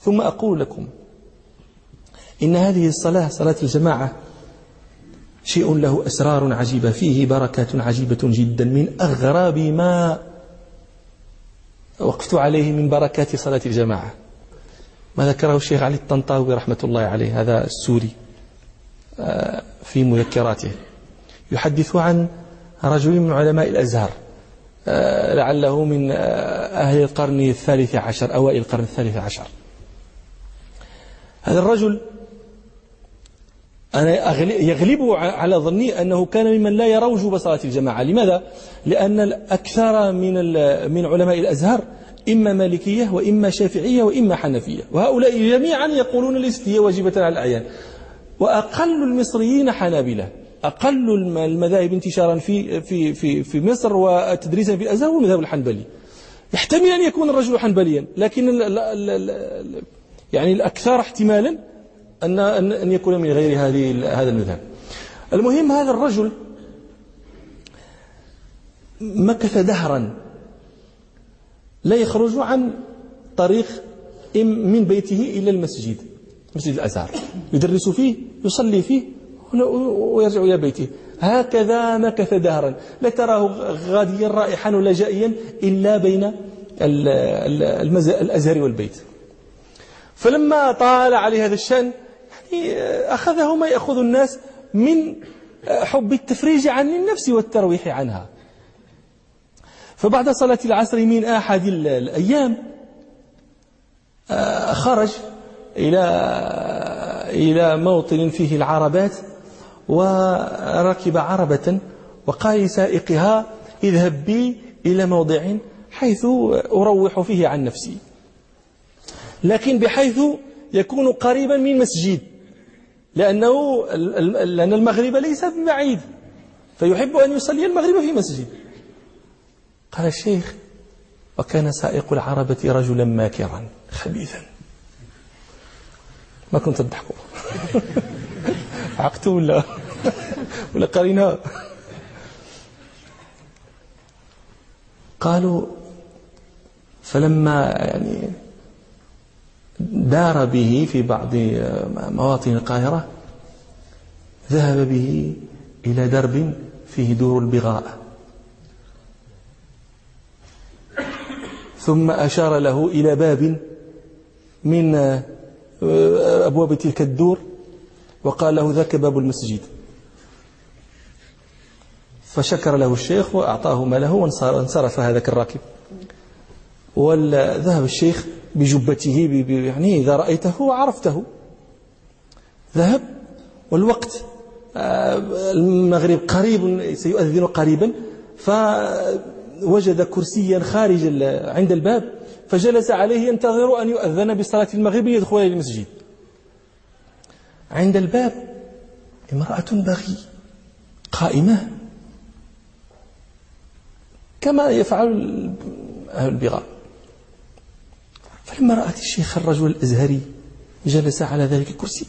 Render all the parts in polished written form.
ثم أقول لكم إن هذه الصلاة، صلاة الجماعة، شيء له أسرار عجيبة، فيه بركات عجيبة جدا. من أغرب ما وقفت عليه من بركات صلاة الجماعة ما ذكره الشيخ علي الطنطاوي رحمة الله عليه، هذا السوري، في مذكراته، يحدث عن رجل من علماء الأزهر، لعله من أهل القرن الثالث عشر، أوائل القرن الثالث عشر. هذا الرجل أنا يغلب على ظني أنه كان ممن لا يرى وجوب صلاة الجماعة. لماذا؟ لأن الأكثر من علماء الأزهر إما مالكية وإما شافعية وإما حنفية، وهؤلاء جميعا يقولون ليست هي واجبة على الأعيان. وأقل المصريين حنابلة، أقل المذاهب انتشارا في مصر وتدريسا في الأزهر هو المذهب الحنبلي. يحتمل أن يكون الرجل حنبليا، لكن يعني الأكثر احتمالا أن يكون من غير هذا المذهب. المهم، هذا الرجل مكث دهرا لا يخرج عن طريق من بيته إلى المسجد، مسجد الأزهر، يدرس فيه، يصلي فيه، ويرجع إلى بيته. هكذا مكث دهرا، لا تراه غاديا رائحا ولا جائيا إلا بين الأزهر والبيت. فلما طال عليه هذا الشأن، يعني أخذه ما يأخذ الناس من حب التفريج عن النفس والترويح عنها. فبعد صلاة العصر من أحد الأيام خرج إلى موطن فيه العربات، وركب عربة وقال لسائقها: اذهب بي إلى موضع حيث أروح فيه عن نفسي، لكن بحيث يكون قريبا من مسجد، لأن المغرب ليس ببعيد، فيحب أن يصلي المغرب في مسجد. قال الشيخ: وكان سائق العربة رجلا ماكرا خبيثا. ما كنت تضحكوا؟ عقتوا ولا قرينا؟ قالوا: فلما يعني دار به في بعض مواطن القاهرة، ذهب به إلى درب فيه دور البغاء، ثم أشار له إلى باب من أبواب تلك الدور وقال له: ذاك باب المسجد. فشكر له الشيخ وأعطاه ماله وانصرف هذاك الراكب. وذهب الشيخ بجبته، يعني إذا رأيته عرفته. ذهب والوقت المغرب قريب، سيؤذن قريبا، فوجد كرسيا خارج عند الباب، فجلس عليه ينتظر أن يؤذن بصلاة المغرب ليدخل إلى المسجد. عند الباب امرأة بغي قائمة كما يفعل أهل البغاء. فلما رأت الشيخ الرجل الأزهري جلس على ذلك الكرسي،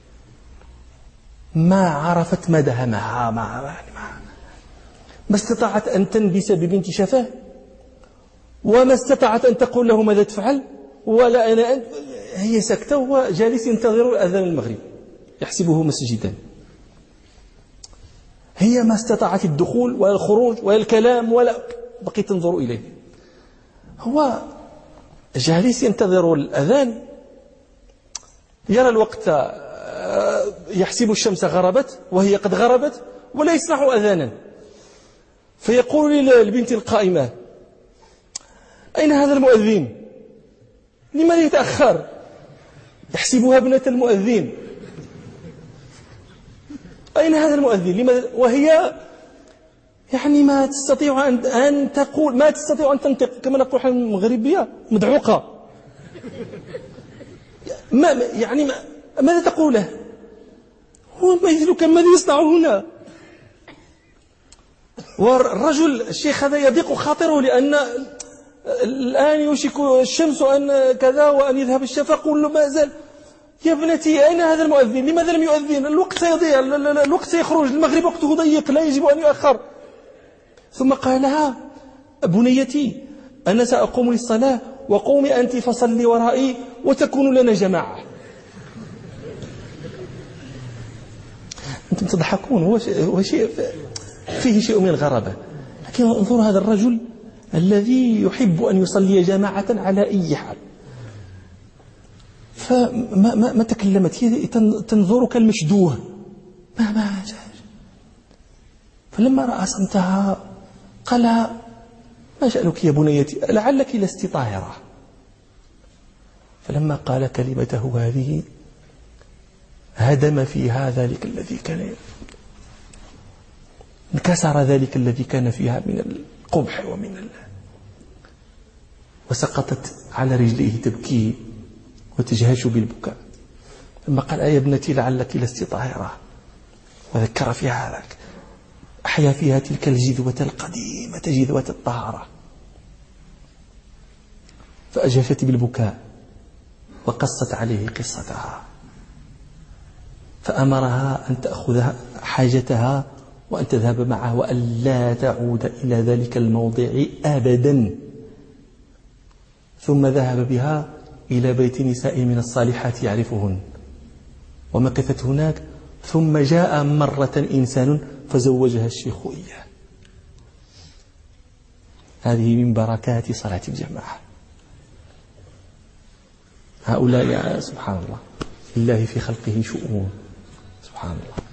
ما عرفت ما دهمها، ما استطاعت أن تنبس ببنت شفاه، وما استطاعت أن تقول له ماذا تفعل، ولا أنا. هي سكتة وجالس ينتظر أذان المغرب يحسبه مسجدا. هي ما استطاعت الدخول ولا الخروج ولا الكلام، ولا بقيت تنظر إليه. هو جالس ينتظر الأذان، يرى الوقت، يحسب الشمس غربت وهي قد غربت ولا يسمع أذانا. فيقول للبنت القائمة: أين هذا المؤذن؟ لماذا يتأخر؟ يحسبها ابنة المؤذن. أين هذا المؤذن؟ لماذا؟ وهي يعني ما تستطيع أن تقول، ما تستطيع أن تنطق، كما نقول احنا المغربية، مدعوقة. ماذا تقول له؟ هو ما يدرك ماذا يصنع هنا. والرجل الشيخ هذا يضيق خاطره، لأن الآن يوشك الشمس أن كذا وأن يذهب الشفق، ما زال. يا ابنتي، أين هذا المؤذن؟ لماذا لم يؤذن؟ الوقت سيضيع، الوقت سيخرج، المغرب وقته ضيق، لا يجب أن يؤخر. ثم قال لها: بنيتي، أنا سأقوم للصلاة وقومي أنت فصلي ورائي وتكون لنا جماعة. أنتم تضحكون، هو شيء فيه شيء من الغرابة، لكن انظروا هذا الرجل الذي يحب أن يصلي جماعة على أي حال، فما تكلمت، هي تنظر كالمشدوه، ما فلما رأى صمتها قال: ما شأنك يا بنيتي؟ لعلك لست طاهرة. فلما قال كلمته هذه هدم فيها ذلك الذي كان، انكسر ذلك الذي كان فيها من القبح وسقطت على رجليه تبكي وتجهش بالبكاء. لما قال: يا ابنتي لعلك لست طاهرة، وذكر فيها ذلك، أحيا فيها تلك الجذوة القديمة، جذوة الطهارة، فأجهشت بالبكاء وقصت عليه قصتها، فأمرها أن تأخذ حاجتها وأن تذهب معه وأن لا تعود إلى ذلك الموضع أبدا. ثم ذهب بها إلى بيت نساء من الصالحات يعرفهن، ومكثت هناك. ثم جاء مرة إنسان فزوجها الشيخ إياه. هذه من بركات صلاة الجماعة. هؤلاء سبحان الله، لله في خلقه شؤون، سبحان الله.